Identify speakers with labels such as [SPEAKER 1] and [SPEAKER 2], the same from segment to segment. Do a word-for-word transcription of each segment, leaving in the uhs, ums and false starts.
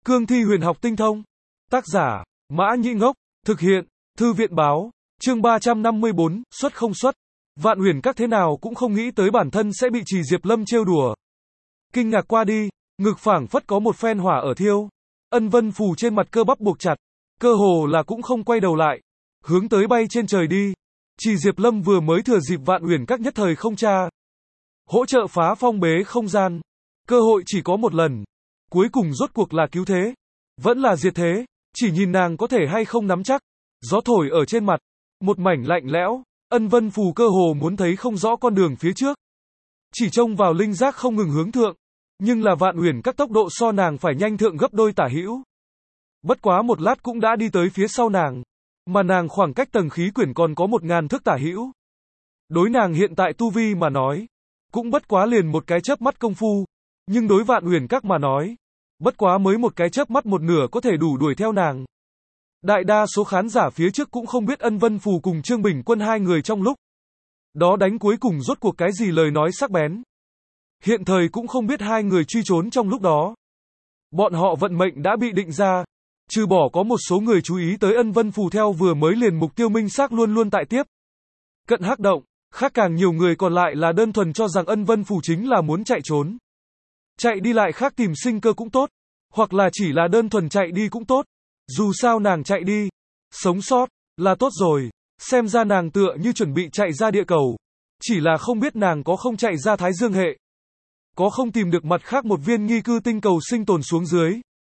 [SPEAKER 1] Cương thi huyền học tinh thông. Tác giả, Mã Nhĩ Ngốc. Thực hiện, Thư viện báo. Chương ba trăm năm mươi bốn, xuất không xuất. Vạn Huyền Các thế nào cũng không nghĩ tới bản thân sẽ bị Trì Diệp Lâm trêu đùa. Kinh ngạc qua đi, ngực phảng phất có một phen hỏa ở thiêu. Ân vân phù trên mặt cơ bắp buộc chặt, cơ hồ là cũng không quay đầu lại, hướng tới bay trên trời đi. Trì Diệp Lâm vừa mới thừa dịp Vạn Huyền Các nhất thời không tra, hỗ trợ phá phong bế không gian. Cơ hội chỉ có một lần, cuối cùng rốt cuộc là cứu thế, vẫn là diệt thế, chỉ nhìn nàng có thể hay không nắm chắc. Gió thổi ở trên mặt, một mảnh lạnh lẽo, Ân vân phù cơ hồ muốn thấy không rõ con đường phía trước. Chỉ trông vào linh giác không ngừng hướng thượng, nhưng là Vạn Huyền Các tốc độ so nàng phải nhanh thượng gấp đôi tả hữu. Bất quá một lát cũng đã đi tới phía sau nàng, mà nàng khoảng cách tầng khí quyển còn có một ngàn thước tả hữu. Đối nàng hiện tại tu vi mà nói, cũng bất quá liền một cái chớp mắt công phu, nhưng đối Vạn Huyền Các mà nói, bất quá mới một cái chớp mắt một nửa có thể đủ đuổi theo nàng. Đại đa số khán giả phía trước cũng không biết Ân Vân Phù cùng Trương Bình Quân hai người trong lúc đó đánh cuối cùng rốt cuộc cái gì lời nói sắc bén. Hiện thời cũng không biết hai người truy trốn trong lúc đó, bọn họ vận mệnh đã bị định ra, trừ bỏ có một số người chú ý tới Ân Vân Phù theo vừa mới liền mục tiêu minh xác luôn luôn tại tiếp cận hắc động, khác càng nhiều người còn lại là đơn thuần cho rằng Ân Vân Phù chính là muốn chạy trốn. Chạy đi lại khác tìm sinh cơ cũng tốt, hoặc là chỉ là đơn thuần chạy đi cũng tốt. Dù sao nàng chạy đi, sống sót, là tốt rồi. Xem ra nàng tựa như chuẩn bị chạy ra địa cầu. Chỉ là không biết nàng có không chạy ra Thái Dương hệ. Có không tìm được mặt khác một viên nghi cư tinh cầu sinh tồn xuống dưới.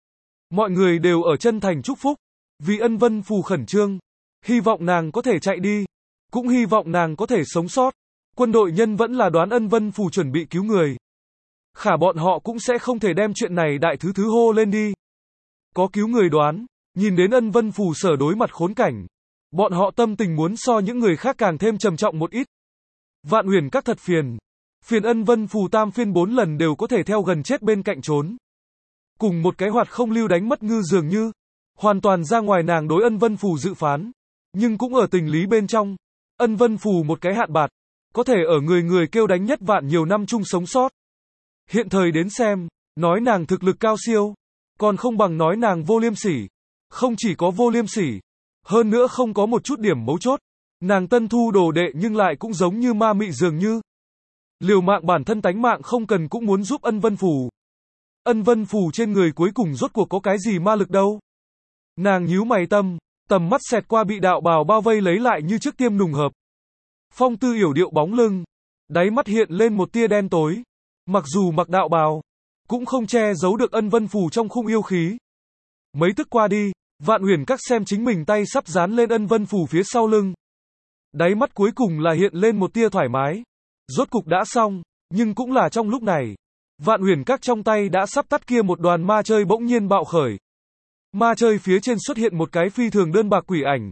[SPEAKER 1] Mọi người đều ở chân thành chúc phúc. Vì Ân Vân Phù khẩn trương. Hy vọng nàng có thể chạy đi. Cũng hy vọng nàng có thể sống sót. Quân đội nhân vẫn là đoán Ân Vân Phù chuẩn bị cứu người. Khả bọn họ cũng sẽ không thể đem chuyện này đại thứ thứ hô lên đi. Có cứu người đoán. Nhìn đến Ân Vân Phù sở đối mặt khốn cảnh, bọn họ tâm tình muốn so những người khác càng thêm trầm trọng một ít. Vạn Huyền Các thật phiền. Phiền Ân Vân Phù tam phiên bốn lần đều có thể theo gần chết bên cạnh trốn. Cùng một cái hoạt không lưu đánh mất ngư dường như. Hoàn toàn ra ngoài nàng đối Ân Vân Phù dự phán. Nhưng cũng ở tình lý bên trong. Ân Vân Phù một cái hạn bạt. Có thể ở người người kêu đánh nhất vạn nhiều năm chung sống sót. Hiện thời đến xem, nói nàng thực lực cao siêu. Còn không bằng nói nàng vô liêm sỉ. Không chỉ có vô liêm sỉ, hơn nữa không có một chút điểm mấu chốt. Nàng tân thu đồ đệ nhưng lại cũng giống như ma mị dường như. Liều mạng bản thân tánh mạng không cần cũng muốn giúp Ân Vân Phù. Ân Vân Phù trên người cuối cùng rốt cuộc có cái gì ma lực đâu. Nàng nhíu mày tâm, tầm mắt xẹt qua bị đạo bào bao vây lấy lại như trước tiêm nùng hợp. Phong tư yểu điệu bóng lưng, đáy mắt hiện lên một tia đen tối. Mặc dù mặc đạo bào, cũng không che giấu được Ân Vân Phù trong khung yêu khí. Mấy tức qua đi, Vạn Huyền Các xem chính mình tay sắp dán lên Ân Vân Phù phía sau lưng. Đáy mắt cuối cùng là hiện lên một tia thoải mái. Rốt cục đã xong, nhưng cũng là trong lúc này. Vạn Huyền Các trong tay đã sắp tắt kia một đoàn ma chơi bỗng nhiên bạo khởi. Ma chơi phía trên xuất hiện một cái phi thường đơn bạc quỷ ảnh.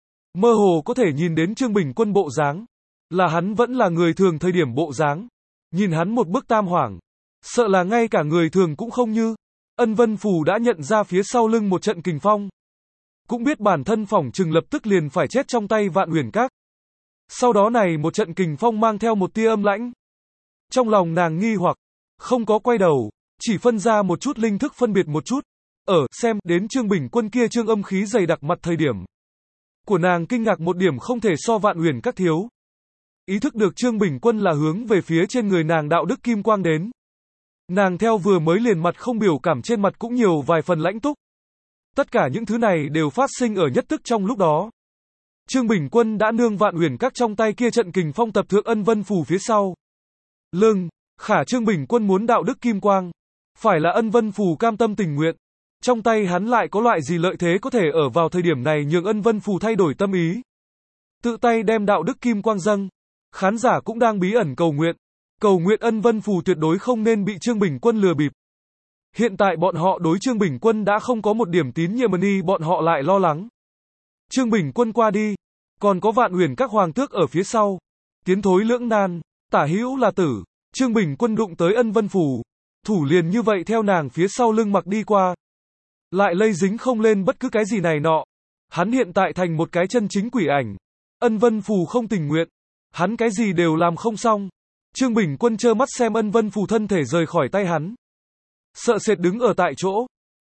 [SPEAKER 1] Mơ hồ có thể nhìn đến Trương Bình Quân bộ dáng. Là hắn vẫn là người thường thời điểm bộ dáng. Nhìn hắn một bức tam hoảng. Sợ là ngay cả người thường cũng không như. Ân Vân Phù đã nhận ra phía sau lưng một trận kình phong. Cũng biết bản thân phỏng chừng lập tức liền phải chết trong tay Vạn Huyền Các. Sau đó này một trận kình phong mang theo một tia âm lãnh. Trong lòng nàng nghi hoặc, không có quay đầu, chỉ phân ra một chút linh thức phân biệt một chút. Ở, xem, đến Trương Bình Quân kia trương âm khí dày đặc mặt thời điểm. Của nàng kinh ngạc một điểm không thể so Vạn Huyền Các thiếu. Ý thức được Trương Bình Quân là hướng về phía trên người nàng đạo đức kim quang đến. Nàng theo vừa mới liền mặt không biểu cảm trên mặt cũng nhiều vài phần lãnh túc. Tất cả những thứ này đều phát sinh ở nhất tức trong lúc đó. Trương Bình Quân đã nương Vạn Huyền Các trong tay kia trận kình phong tập thượng Ân Vân Phù phía sau lưng, khả Trương Bình Quân muốn đạo đức kim quang, phải là Ân Vân Phù cam tâm tình nguyện. Trong tay hắn lại có loại gì lợi thế có thể ở vào thời điểm này nhường Ân Vân Phù thay đổi tâm ý. Tự tay đem đạo đức kim quang dâng, khán giả cũng đang bí ẩn cầu nguyện. Cầu nguyện Ân Vân Phù tuyệt đối không nên bị Trương Bình Quân lừa bịp. Hiện tại bọn họ đối Trương Bình Quân đã không có một điểm tín nhiệm ni bọn họ lại lo lắng. Trương Bình Quân qua đi, còn có Vạn Huyền Các hoàng tước ở phía sau. Tiến thối lưỡng nan, tả hữu là tử. Trương Bình Quân đụng tới Ân Vân Phù, thủ liền như vậy theo nàng phía sau lưng mặc đi qua. Lại lây dính không lên bất cứ cái gì này nọ. Hắn hiện tại thành một cái chân chính quỷ ảnh. Ân Vân Phù không tình nguyện. Hắn cái gì đều làm không xong. Trương Bình Quân trơ mắt xem Ân Vân Phù thân thể rời khỏi tay hắn. Sợ sệt đứng ở tại chỗ.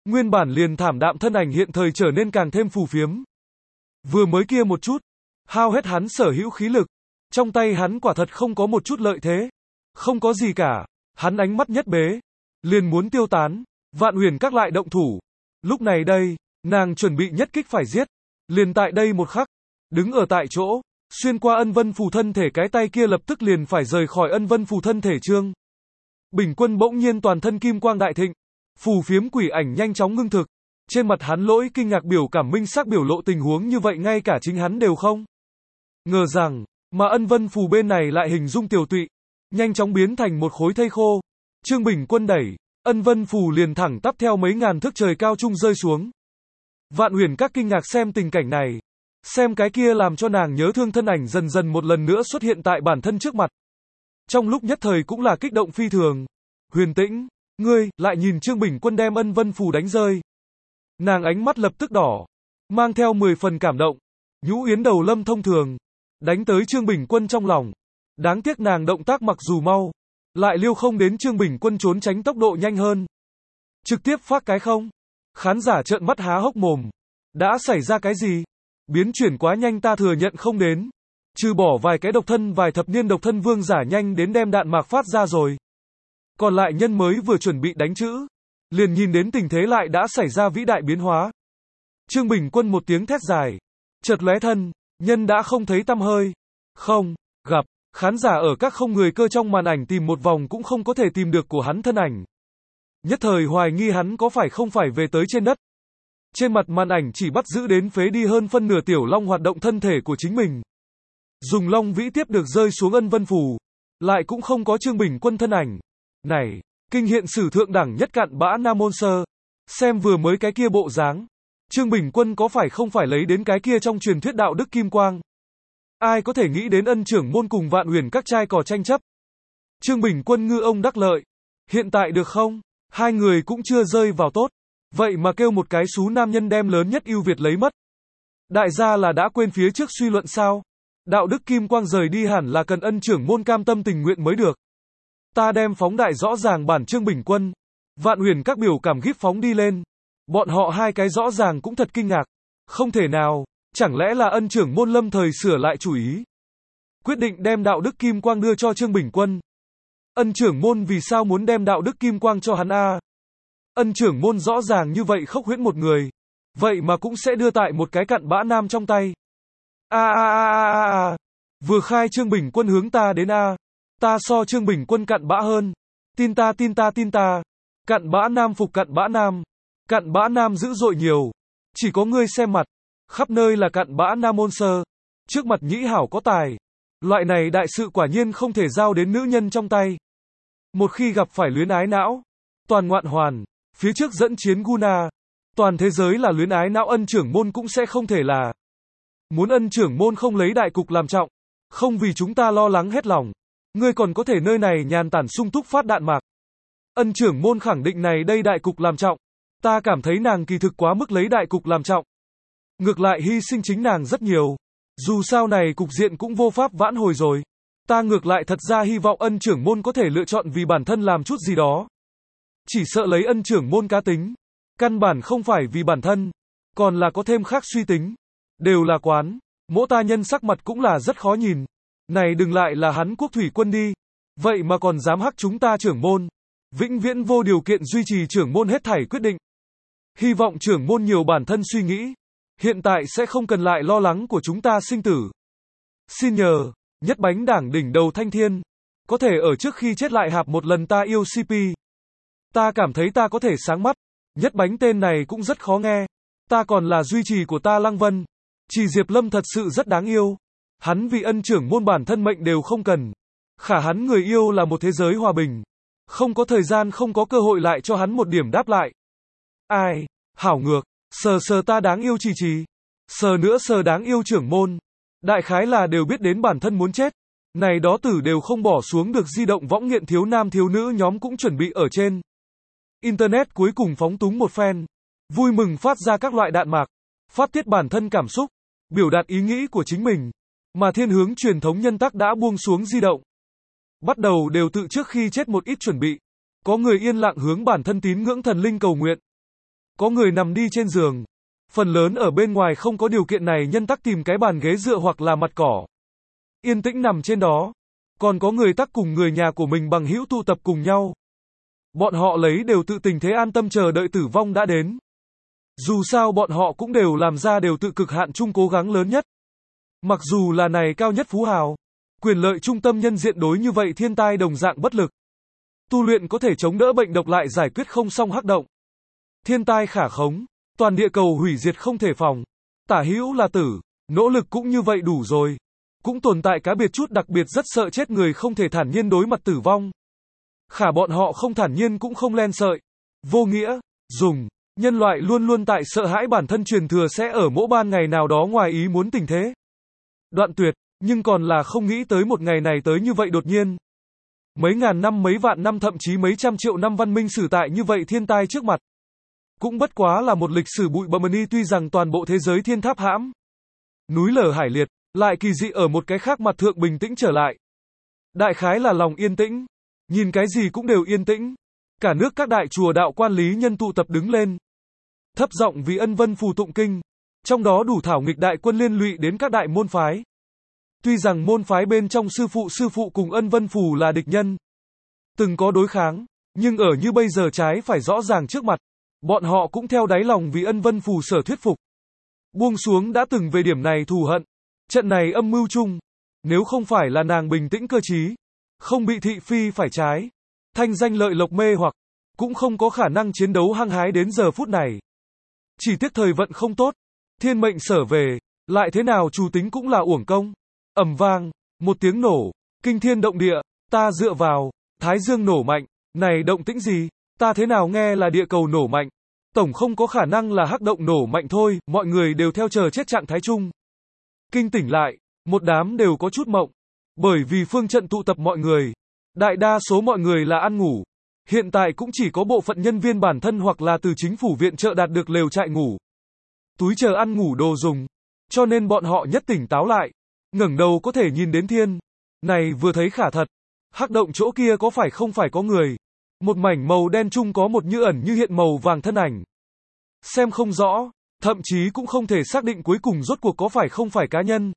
[SPEAKER 1] Nguyên bản liền thảm đạm thân ảnh hiện thời trở nên càng thêm phù phiếm. Vừa mới kia một chút, hao hết hắn sở hữu khí lực. Trong tay hắn quả thật không có một chút lợi thế. Không có gì cả. Hắn ánh mắt nhất bế. Liền muốn tiêu tán. Vạn Huyền Các lại động thủ. Lúc này đây, nàng chuẩn bị nhất kích phải giết. Liền tại đây một khắc. Đứng ở tại chỗ. Xuyên qua ân vân phù thân thể cái tay kia lập tức liền phải rời khỏi ân vân phù thân thể Trương Bình Quân bỗng nhiên toàn thân kim quang đại thịnh. Phù phiếm quỷ ảnh nhanh chóng ngưng thực. Trên mặt hắn lỗi kinh ngạc biểu cảm minh sắc biểu lộ tình huống như vậy ngay cả chính hắn đều không ngờ rằng, mà ân vân phù bên này lại hình dung tiểu tụy, nhanh chóng biến thành một khối thây khô. Trương Bình Quân đẩy, ân vân phù liền thẳng tắp theo mấy ngàn thước trời cao trung rơi xuống. Vạn Huyền Các kinh ngạc xem tình cảnh này, xem cái kia làm cho nàng nhớ thương thân ảnh dần dần một lần nữa xuất hiện tại bản thân trước mặt. Trong lúc nhất thời cũng là kích động phi thường. Huyền Tĩnh, ngươi, lại nhìn Trương Bình Quân đem ân vân phù đánh rơi. Nàng ánh mắt lập tức đỏ, mang theo mười phần cảm động. Nhũ yến đầu lâm thông thường, đánh tới Trương Bình Quân trong lòng. Đáng tiếc nàng động tác mặc dù mau, lại liêu không đến Trương Bình Quân trốn tránh tốc độ nhanh hơn. Trực tiếp phát cái không. Khán giả trợn mắt há hốc mồm. Đã xảy ra cái gì? Biến chuyển quá nhanh ta thừa nhận không đến. Trừ bỏ vài cái độc thân vài thập niên độc thân vương giả nhanh đến đem đạn mạc phát ra rồi. Còn lại nhân mới vừa chuẩn bị đánh chữ. Liền nhìn đến tình thế lại đã xảy ra vĩ đại biến hóa. Trương Bình Quân một tiếng thét dài. Chợt lóe thân, nhân đã không thấy tăm hơi. Không, gặp, khán giả ở các không người cơ trong màn ảnh tìm một vòng cũng không có thể tìm được của hắn thân ảnh. Nhất thời hoài nghi hắn có phải không phải về tới trên đất. Trên mặt màn ảnh chỉ bắt giữ đến phế đi hơn phân nửa tiểu long hoạt động thân thể của chính mình. Dùng long vĩ tiếp được rơi xuống ân vân phù. Lại cũng không có Trương Bình Quân thân ảnh. Này, kinh hiện sử thượng đẳng nhất cặn bã nam môn sơ. Xem vừa mới cái kia bộ dáng. Trương Bình Quân có phải không phải lấy đến cái kia trong truyền thuyết đạo đức kim quang. Ai có thể nghĩ đến ân trưởng môn cùng Vạn Huyền Các trai cò tranh chấp. Trương Bình Quân ngư ông đắc lợi. Hiện tại được không? Hai người cũng chưa rơi vào tốt. Vậy mà kêu một cái xú nam nhân đem lớn nhất ưu việt lấy mất. Đại gia là đã quên phía trước suy luận sao? Đạo đức kim quang rời đi hẳn là cần ân trưởng môn cam tâm tình nguyện mới được. Ta đem phóng đại rõ ràng bản Trương Bình Quân. Vạn Huyền Các biểu cảm gíp phóng đi lên. Bọn họ hai cái rõ ràng cũng thật kinh ngạc. Không thể nào, chẳng lẽ là ân trưởng môn lâm thời sửa lại chủ ý. Quyết định đem đạo đức kim quang đưa cho Trương Bình Quân. Ân trưởng môn vì sao muốn đem đạo đức kim quang cho hắn a? Ân trưởng môn rõ ràng như vậy khốc huyễn một người. Vậy mà cũng sẽ đưa tại một cái cặn bã nam trong tay. A a a a a a. Vừa khai Trương Bình Quân hướng ta đến a. Ta so Trương Bình Quân cặn bã hơn. Tin ta tin ta tin ta. Cặn bã nam phục cặn bã nam. Cặn bã nam dữ dội nhiều. Chỉ có ngươi xem mặt. Khắp nơi là cặn bã nam môn sơ. Trước mặt nhĩ hảo có tài. Loại này đại sự quả nhiên không thể giao đến nữ nhân trong tay. Một khi gặp phải luyến ái não. Toàn ngoạn hoàn. Phía trước dẫn chiến Guna. Toàn thế giới là luyến ái não ân trưởng môn cũng sẽ không thể là. Muốn ân trưởng môn không lấy đại cục làm trọng. Không vì chúng ta lo lắng hết lòng. Ngươi còn có thể nơi này nhàn tản sung túc phát đạn mạc. Ân trưởng môn khẳng định này đây đại cục làm trọng. Ta cảm thấy nàng kỳ thực quá mức lấy đại cục làm trọng. Ngược lại hy sinh chính nàng rất nhiều. Dù sao này cục diện cũng vô pháp vãn hồi rồi. Ta ngược lại thật ra hy vọng ân trưởng môn có thể lựa chọn vì bản thân làm chút gì đó. Chỉ sợ lấy ân trưởng môn cá tính. Căn bản không phải vì bản thân. Còn là có thêm khác suy tính. Đều là quán. Mỗ ta nhân sắc mặt cũng là rất khó nhìn. Này đừng lại là hắn Quốc thủy quân đi. Vậy mà còn dám hắc chúng ta trưởng môn. Vĩnh viễn vô điều kiện duy trì trưởng môn hết thảy quyết định. Hy vọng trưởng môn nhiều bản thân suy nghĩ. Hiện tại sẽ không cần lại lo lắng của chúng ta sinh tử. Xin nhờ, nhất bánh đảng đỉnh đầu thanh thiên. Có thể ở trước khi chết lại hạp một lần ta yêu xê pê. Ta cảm thấy ta có thể sáng mắt. Nhất bánh tên này cũng rất khó nghe. Ta còn là duy trì của ta Lăng Vân. Chỉ Diệp Lâm thật sự rất đáng yêu. Hắn vì ân trưởng môn bản thân mệnh đều không cần. Khả hắn người yêu là một thế giới hòa bình. Không có thời gian không có cơ hội lại cho hắn một điểm đáp lại. Ai, hảo ngược, sờ sờ ta đáng yêu trì trì. Sờ nữa sờ đáng yêu trưởng môn. Đại khái là đều biết đến bản thân muốn chết. Này đó tử đều không bỏ xuống được di động võng nghiện thiếu nam thiếu nữ nhóm cũng chuẩn bị ở trên Internet cuối cùng phóng túng một phen. Vui mừng phát ra các loại đạn mạc. Phát tiết bản thân cảm xúc. Biểu đạt ý nghĩ của chính mình. Mà thiên hướng truyền thống nhân tắc đã buông xuống di động. Bắt đầu đều tự trước khi chết một ít chuẩn bị. Có người yên lặng hướng bản thân tín ngưỡng thần linh cầu nguyện. Có người nằm đi trên giường. Phần lớn ở bên ngoài không có điều kiện này nhân tắc tìm cái bàn ghế dựa hoặc là mặt cỏ. Yên tĩnh nằm trên đó. Còn có người tắc cùng người nhà của mình bằng hữu tụ tập cùng nhau. Bọn họ lấy đều tự tình thế an tâm chờ đợi tử vong đã đến. Dù sao bọn họ cũng đều làm ra đều tự cực hạn chung cố gắng lớn nhất. Mặc dù là này cao nhất phú hào, quyền lợi trung tâm nhân diện đối như vậy thiên tai đồng dạng bất lực. Tu luyện có thể chống đỡ bệnh độc lại giải quyết không xong hắc động. Thiên tai khả khống, toàn địa cầu hủy diệt không thể phòng. Tả hữu là tử, nỗ lực cũng như vậy đủ rồi. Cũng tồn tại cá biệt chút đặc biệt rất sợ chết người không thể thản nhiên đối mặt tử vong. Khả bọn họ không thản nhiên cũng không len sợi. Vô nghĩa, dùng, nhân loại luôn luôn tại sợ hãi bản thân truyền thừa sẽ ở mỗi ban ngày nào đó ngoài ý muốn tình thế. Đoạn tuyệt, nhưng còn là không nghĩ tới một ngày này tới như vậy đột nhiên. Mấy ngàn năm mấy vạn năm thậm chí mấy trăm triệu năm văn minh sử tại như vậy thiên tai trước mặt. Cũng bất quá là một lịch sử bụi bặm đi tuy rằng toàn bộ thế giới thiên tháp hãm. Núi lở hải liệt, lại kỳ dị ở một cái khác mặt thượng bình tĩnh trở lại. Đại khái là lòng yên tĩnh. Nhìn cái gì cũng đều yên tĩnh. Cả nước các đại chùa đạo quan lý nhân tụ tập đứng lên. Thấp giọng vì ân vân phù tụng kinh. Trong đó đủ thảo nghịch đại quân liên lụy đến các đại môn phái. Tuy rằng môn phái bên trong sư phụ sư phụ cùng ân vân phù là địch nhân. Từng có đối kháng. Nhưng ở như bây giờ trái phải rõ ràng trước mặt. Bọn họ cũng theo đáy lòng vì ân vân phù sở thuyết phục. Buông xuống đã từng về điểm này thù hận. Trận này âm mưu chung. Nếu không phải là nàng bình tĩnh cơ trí. Không bị thị phi phải trái. Thanh danh lợi lộc mê hoặc. Cũng không có khả năng chiến đấu hăng hái đến giờ phút này. Chỉ tiếc thời vận không tốt. Thiên mệnh sở về. Lại thế nào chủ tính cũng là uổng công. Ầm vang. Một tiếng nổ. Kinh thiên động địa. Ta dựa vào. Thái dương nổ mạnh. Này động tĩnh gì? Ta thế nào nghe là địa cầu nổ mạnh. Tổng không có khả năng là hắc động nổ mạnh thôi. Mọi người đều theo chờ chết trạng thái chung. Kinh tỉnh lại. Một đám đều có chút mộng. Bởi vì phương trận tụ tập mọi người. Đại đa số mọi người là ăn ngủ. Hiện tại cũng chỉ có bộ phận nhân viên bản thân hoặc là từ chính phủ viện trợ đạt được lều trại ngủ. Túi chờ ăn ngủ đồ dùng. Cho nên bọn họ nhất tỉnh táo lại. Ngẩng đầu có thể nhìn đến thiên. Này vừa thấy khả thật. Hắc động chỗ kia có phải không phải có người. Một mảnh màu đen chung có một như ẩn như hiện màu vàng thân ảnh. Xem không rõ. Thậm chí cũng không thể xác định cuối cùng rốt cuộc có phải không phải cá nhân.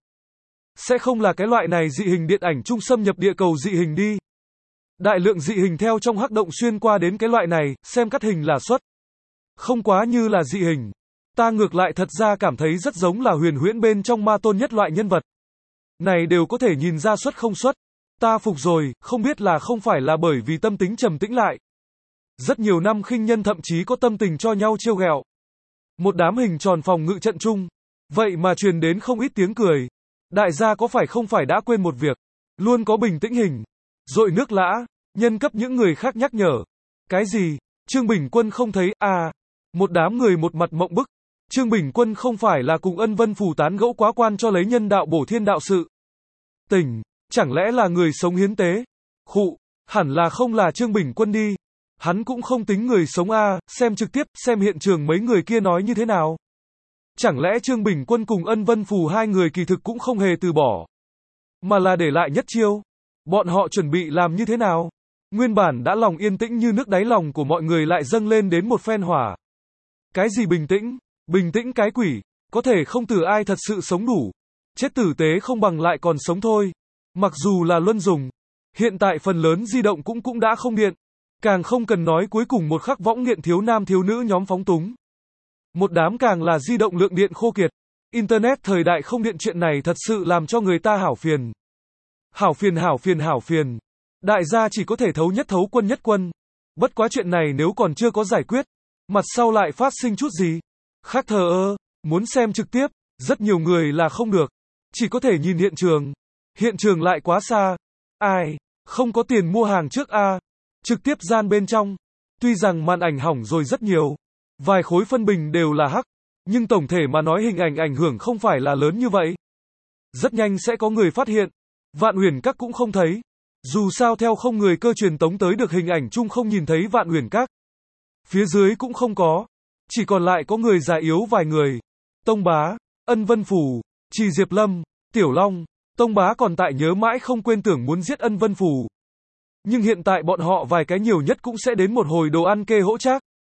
[SPEAKER 1] Sẽ không là cái loại này dị hình điện ảnh chung xâm nhập địa cầu dị hình đi. Đại lượng dị hình theo trong hắc động xuyên qua đến cái loại này, xem cắt hình là xuất. Không quá như là dị hình. Ta ngược lại thật ra cảm thấy rất giống là huyền huyễn bên trong ma tôn nhất loại nhân vật. Này đều có thể nhìn ra xuất không xuất. Ta phục rồi, không biết là không phải là bởi vì tâm tính trầm tĩnh lại. Rất nhiều năm khinh nhân thậm chí có tâm tình cho nhau trêu ghẹo. Một đám hình tròn phòng ngự trận chung. Vậy mà truyền đến không ít tiếng cười. Đại gia có phải không phải đã quên một việc. Luôn có bình tĩnh hình. Dội nước lã. Nhân cấp những người khác nhắc nhở. Cái gì? Trương Bình Quân không thấy, à. Một đám người một mặt mộng bức. Trương Bình Quân không phải là cùng ân vân phù tán gẫu quá quan cho lấy nhân đạo bổ thiên đạo sự. Tỉnh. Chẳng lẽ là người sống hiến tế? Khụ. Hẳn là không là Trương Bình Quân đi. Hắn cũng không tính người sống a, à, xem trực tiếp, xem hiện trường mấy người kia nói như thế nào. Chẳng lẽ Trương Bình Quân cùng ân vân phù hai người kỳ thực cũng không hề từ bỏ. Mà là để lại nhất chiêu. Bọn họ chuẩn bị làm như thế nào? Nguyên bản đã lòng yên tĩnh như nước đáy lòng của mọi người lại dâng lên đến một phen hỏa. Cái gì bình tĩnh? Bình tĩnh cái quỷ. Có thể không từ ai thật sự sống đủ. Chết tử tế không bằng lại còn sống thôi. Mặc dù là luân dùng. Hiện tại phần lớn di động cũng cũng đã không điện. Càng không cần nói cuối cùng một khắc võng nghiện thiếu nam thiếu nữ nhóm phóng túng. Một đám càng là di động lượng điện khô kiệt. Internet thời đại không điện chuyện này thật sự làm cho người ta hảo phiền. Hảo phiền hảo phiền hảo phiền. Đại gia chỉ có thể thấu nhất thấu quân nhất quân. Bất quá chuyện này nếu còn chưa có giải quyết. Mặt sau lại phát sinh chút gì. Khác thờ ơ. Muốn xem trực tiếp. Rất nhiều người là không được. Chỉ có thể nhìn hiện trường. Hiện trường lại quá xa. Ai. Không có tiền mua hàng trước a. Trực tiếp gian bên trong. Tuy rằng màn ảnh hỏng rồi rất nhiều. Vài khối phân bình đều là hắc. Nhưng tổng thể mà nói hình ảnh ảnh hưởng không phải là lớn như vậy. Rất nhanh sẽ có người phát hiện. Vạn Huyền Các cũng không thấy. Dù sao theo không người cơ truyền tống tới được hình ảnh chung không nhìn thấy Vạn Huyền Các. Phía dưới cũng không có. Chỉ còn lại có người già yếu vài người. Tông Bá, Ân Vân Phù, Trì Diệp Lâm, Tiểu Long. Tông Bá còn tại nhớ mãi không quên tưởng muốn giết Ân Vân Phù. Nhưng hiện tại bọn họ vài cái nhiều nhất cũng sẽ đến một hồi đồ ăn kê hỗ trác.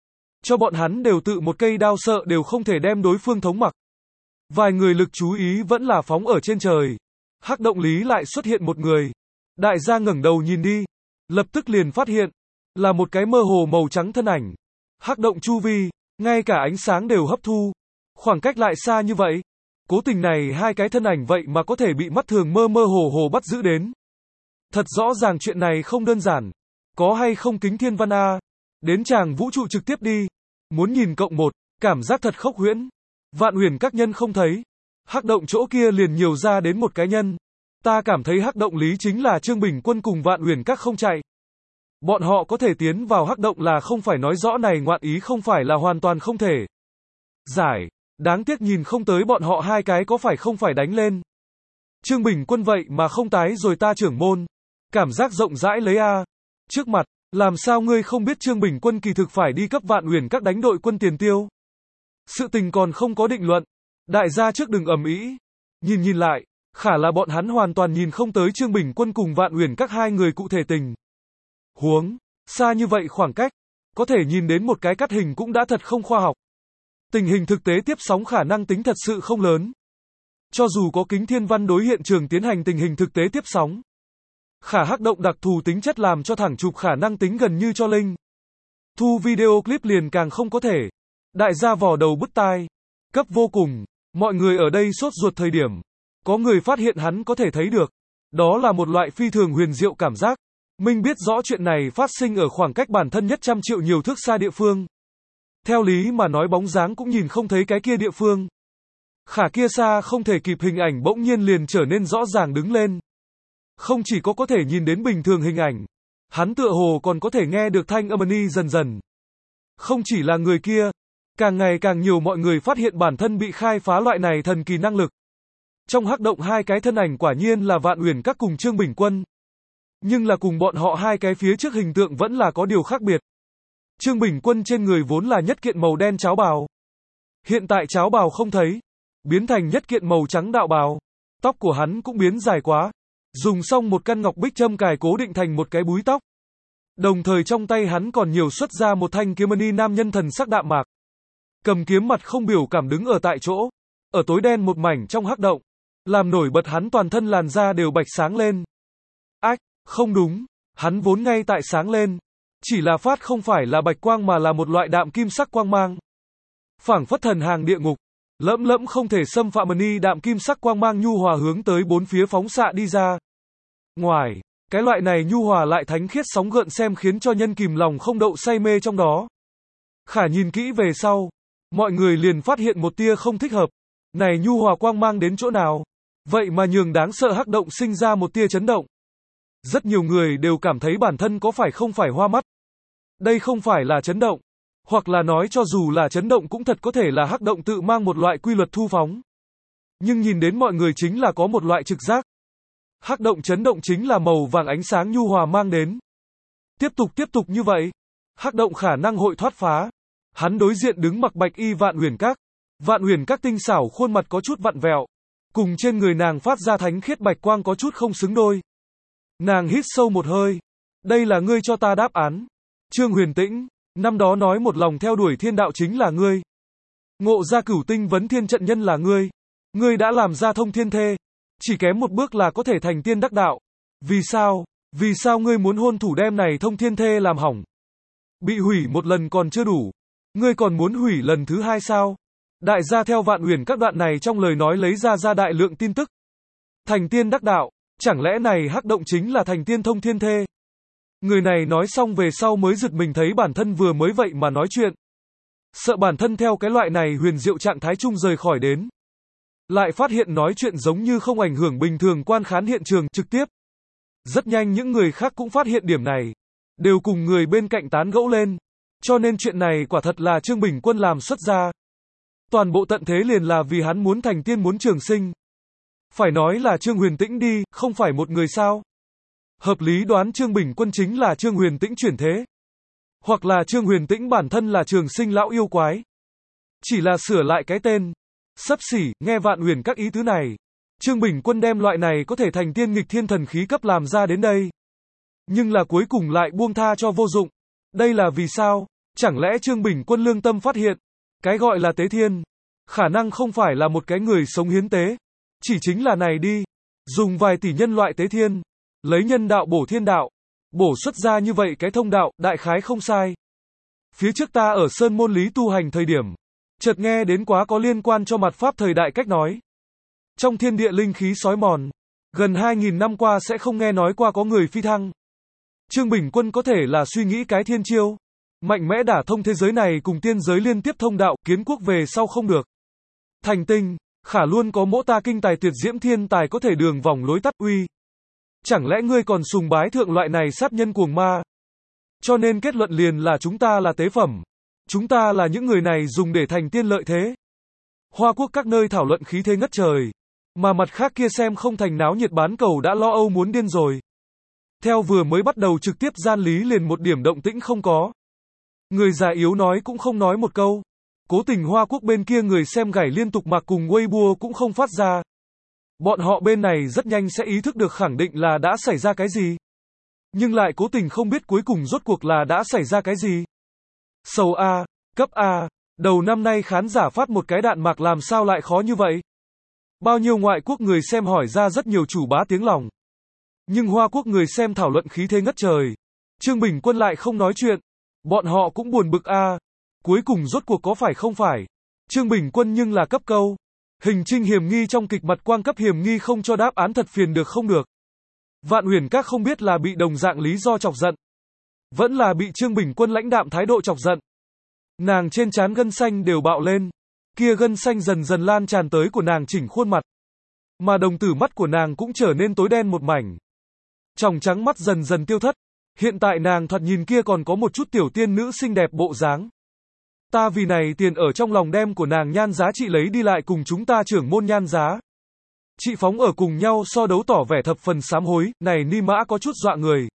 [SPEAKER 1] cho bọn hắn đều tự một cây đao sợ đều không thể đem đối phương thống mặc. Vài người lực chú ý vẫn là phóng ở trên trời. Hắc động lý lại xuất hiện một người. Đại gia ngẩng đầu nhìn đi, lập tức liền phát hiện là một cái mơ hồ màu trắng thân ảnh. Hắc động chu vi, ngay cả ánh sáng đều hấp thu. Khoảng cách lại xa như vậy, cố tình này hai cái thân ảnh vậy mà có thể bị mắt thường mơ mơ hồ hồ bắt giữ đến. Thật rõ ràng chuyện này không đơn giản. Có hay không Kính Thiên Văn a? Đến tràng vũ trụ trực tiếp đi. Muốn nhìn cộng một, cảm giác thật khốc huyễn. Vạn Huyền các nhân không thấy. Hắc động chỗ kia liền nhiều ra đến một cái nhân. Ta cảm thấy hắc động lý chính là Trương Bình Quân cùng Vạn Huyền các không chạy. Bọn họ có thể tiến vào hắc động là không phải nói rõ này ngoạn ý không phải là hoàn toàn không thể. Giải, đáng tiếc nhìn không tới bọn họ hai cái có phải không phải đánh lên. Trương Bình Quân vậy mà không tái rồi ta trưởng môn. Cảm giác rộng rãi lấy a. Trước mặt, làm sao ngươi không biết Trương Bình Quân kỳ thực phải đi cấp Vạn Huyền các đánh đội quân tiền tiêu. Sự tình còn không có định luận. Đại gia trước đừng ầm ĩ. Nhìn nhìn lại, khả là bọn hắn hoàn toàn nhìn không tới Trương Bình Quân cùng Vạn Huyền các hai người cụ thể tình huống. Xa như vậy khoảng cách, có thể nhìn đến một cái cắt hình cũng đã thật không khoa học. Tình hình thực tế tiếp sóng khả năng tính thật sự không lớn. Cho dù có Kính Thiên Văn đối hiện trường tiến hành tình hình thực tế tiếp sóng, khả hắc động đặc thù tính chất làm cho thẳng chụp khả năng tính gần như cho linh. Thu video clip liền càng không có thể. Đại gia vò đầu bứt tai. Cấp vô cùng. Mọi người ở đây sốt ruột thời điểm. Có người phát hiện hắn có thể thấy được. Đó là một loại phi thường huyền diệu cảm giác. Minh biết rõ chuyện này phát sinh ở khoảng cách bản thân nhất trăm triệu nhiều thước xa địa phương. Theo lý mà nói bóng dáng cũng nhìn không thấy cái kia địa phương. Khả kia xa không thể kịp hình ảnh bỗng nhiên liền trở nên rõ ràng đứng lên. Không chỉ có có thể nhìn đến bình thường hình ảnh. Hắn tựa hồ còn có thể nghe được thanh âm ni dần dần. Không chỉ là người kia. Càng ngày càng nhiều mọi người phát hiện bản thân bị khai phá loại này thần kỳ năng lực. Trong hắc động hai cái thân ảnh quả nhiên là Vạn Huyền các cùng Trương Bình Quân. Nhưng là cùng bọn họ hai cái phía trước hình tượng vẫn là có điều khác biệt. Trương Bình Quân trên người vốn là nhất kiện màu đen cháo bào. Hiện tại cháo bào không thấy. Biến thành nhất kiện màu trắng đạo bào. Tóc của hắn cũng biến dài quá. Dùng xong một căn ngọc bích châm cài cố định thành một cái búi tóc. Đồng thời trong tay hắn còn nhiều xuất ra một thanh kiếm ni nam nhân thần sắc đạm mạc. Cầm kiếm mặt không biểu cảm đứng ở tại chỗ. Ở tối đen một mảnh trong hắc động. Làm nổi bật hắn toàn thân làn da đều bạch sáng lên. Ách, không đúng. Hắn vốn ngay tại sáng lên. Chỉ là phát không phải là bạch quang mà là một loại đạm kim sắc quang mang. Phảng phất thần hàng địa ngục. Lẫm lẫm không thể xâm phạm ni đạm kim sắc quang mang nhu hòa hướng tới bốn phía phóng xạ đi ra. Ngoài, cái loại này nhu hòa lại thánh khiết sóng gợn xem khiến cho nhân kìm lòng không đậu say mê trong đó. Khả nhìn kỹ về sau, mọi người liền phát hiện một tia không thích hợp. Này nhu hòa quang mang đến chỗ nào? Vậy mà nhường đáng sợ hắc động sinh ra một tia chấn động. Rất nhiều người đều cảm thấy bản thân có phải không phải hoa mắt. Đây không phải là chấn động. Hoặc là nói cho dù là chấn động cũng thật có thể là hắc động tự mang một loại quy luật thu phóng. Nhưng nhìn đến mọi người chính là có một loại trực giác. Hắc động chấn động chính là màu vàng ánh sáng nhu hòa mang đến. Tiếp tục tiếp tục như vậy, hắc động khả năng hội thoát phá. Hắn đối diện đứng mặc bạch y Vạn Huyền các. Vạn Huyền các tinh xảo khuôn mặt có chút vặn vẹo. Cùng trên người nàng phát ra thánh khiết bạch quang có chút không xứng đôi. Nàng hít sâu một hơi. Đây là ngươi cho ta đáp án. Trương Huyền Tĩnh, năm đó nói một lòng theo đuổi thiên đạo chính là ngươi. Ngộ ra cửu tinh vấn thiên trận nhân là ngươi. Ngươi đã làm ra thông thiên thê. Chỉ kém một bước là có thể thành tiên đắc đạo. Vì sao? Vì sao ngươi muốn hôn thủ đem này thông thiên thê làm hỏng? Bị hủy một lần còn chưa đủ. Ngươi còn muốn hủy lần thứ hai sao? Đại gia theo Vạn Huyền các đoạn này trong lời nói lấy ra ra đại lượng tin tức. Thành tiên đắc đạo, chẳng lẽ này hắc động chính là thành tiên thông thiên thê? Người này nói xong về sau mới giật mình thấy bản thân vừa mới vậy mà nói chuyện. Sợ bản thân theo cái loại này huyền diệu trạng thái chung rời khỏi đến. Lại phát hiện nói chuyện giống như không ảnh hưởng bình thường quan khán hiện trường trực tiếp. Rất nhanh những người khác cũng phát hiện điểm này. Đều cùng người bên cạnh tán gẫu lên. Cho nên chuyện này quả thật là Trương Bình Quân làm xuất ra. Toàn bộ tận thế liền là vì hắn muốn thành tiên muốn trường sinh. Phải nói là Trương Huyền Tĩnh đi, không phải một người sao. Hợp lý đoán Trương Bình Quân chính là Trương Huyền Tĩnh chuyển thế. Hoặc là Trương Huyền Tĩnh bản thân là trường sinh lão yêu quái. Chỉ là sửa lại cái tên. Xấp xỉ, nghe Vạn Huyền các ý tứ này. Trương Bình Quân đem loại này có thể thành tiên nghịch thiên thần khí cấp làm ra đến đây. Nhưng là cuối cùng lại buông tha cho vô dụng. Đây là vì sao? Chẳng lẽ Trương Bình Quân lương tâm phát hiện, cái gọi là tế thiên, khả năng không phải là một cái người sống hiến tế, chỉ chính là này đi, dùng vài tỷ nhân loại tế thiên, lấy nhân đạo bổ thiên đạo, bổ xuất ra như vậy cái thông đạo, đại khái không sai. Phía trước ta ở Sơn Môn Lý tu hành thời điểm, chợt nghe đến quá có liên quan cho mặt pháp thời đại cách nói. Trong thiên địa linh khí sói mòn, gần hai nghìn năm qua sẽ không nghe nói qua có người phi thăng. Trương Bình Quân có thể là suy nghĩ cái thiên chiêu, mạnh mẽ đả thông thế giới này cùng tiên giới liên tiếp thông đạo, kiến quốc về sau không được. Thành tinh, khả luôn có mỗ ta kinh tài tuyệt diễm thiên tài có thể đường vòng lối tắt uy. Chẳng lẽ ngươi còn sùng bái thượng loại này sát nhân cuồng ma? Cho nên kết luận liền là chúng ta là tế phẩm. Chúng ta là những người này dùng để thành tiên lợi thế. Hoa Quốc các nơi thảo luận khí thế ngất trời. Mà mặt khác kia xem không thành náo nhiệt bán cầu đã lo âu muốn điên rồi. Theo vừa mới bắt đầu trực tiếp gian lý liền một điểm động tĩnh không có. Người già yếu nói cũng không nói một câu. Cố tình Hoa Quốc bên kia người xem gảy liên tục mặc cùng Weibo cũng không phát ra. Bọn họ bên này rất nhanh sẽ ý thức được khẳng định là đã xảy ra cái gì. Nhưng lại cố tình không biết cuối cùng rốt cuộc là đã xảy ra cái gì. Sầu A, cấp A, đầu năm nay khán giả phát một cái đạn mạc làm sao lại khó như vậy? Bao nhiêu ngoại quốc người xem hỏi ra rất nhiều chủ bá tiếng lòng. Nhưng Hoa Quốc người xem thảo luận khí thế ngất trời. Trương Bình Quân lại không nói chuyện. Bọn họ cũng buồn bực A. Cuối cùng rốt cuộc có phải không phải. Trương Bình Quân nhưng là cấp câu. Hình trinh hiểm nghi trong kịch mặt quang cấp hiểm nghi không cho đáp án thật phiền được không được. Vạn Huyền Các không biết là bị đồng dạng lý do chọc giận. Vẫn là bị Trương Bình Quân lãnh đạm thái độ chọc giận. Nàng trên trán gân xanh đều bạo lên. Kia gân xanh dần dần lan tràn tới của nàng chỉnh khuôn mặt. Mà đồng tử mắt của nàng cũng trở nên tối đen một mảnh. Tròng trắng mắt dần dần tiêu thất. Hiện tại nàng thoạt nhìn kia còn có một chút tiểu tiên nữ xinh đẹp bộ dáng. Ta vì này tiền ở trong lòng đem của nàng nhan giá trị lấy đi lại cùng chúng ta trưởng môn nhan giá. Chị phóng ở cùng nhau so đấu tỏ vẻ thập phần sám hối, này ni mã có chút dọa người.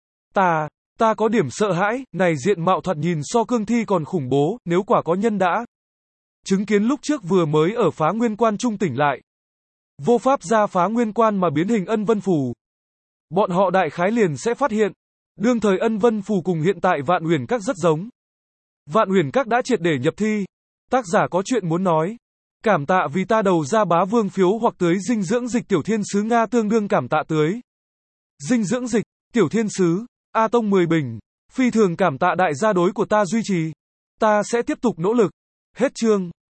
[SPEAKER 1] Ta, ta có điểm sợ hãi, này diện mạo thoạt nhìn so cương thi còn khủng bố, nếu quả có nhân đã. Chứng kiến lúc trước vừa mới ở phá nguyên quan trung tỉnh lại. Vô pháp ra phá nguyên quan mà biến hình ân vân phù. Bọn họ đại khái liền sẽ phát hiện. Đương thời ân vân phù cùng hiện tại Vạn Huyền Các rất giống. Vạn Huyền Các đã triệt để nhập thi. Tác giả có chuyện muốn nói. Cảm tạ vì ta đầu ra bá vương phiếu hoặc tưới dinh dưỡng dịch tiểu thiên sứ Nga tương đương cảm tạ tưới. Dinh dưỡng dịch, tiểu thiên sứ, A Tông mười bình. Phi thường cảm tạ đại gia đối của ta duy trì. Ta sẽ tiếp tục nỗ lực. Hết chương.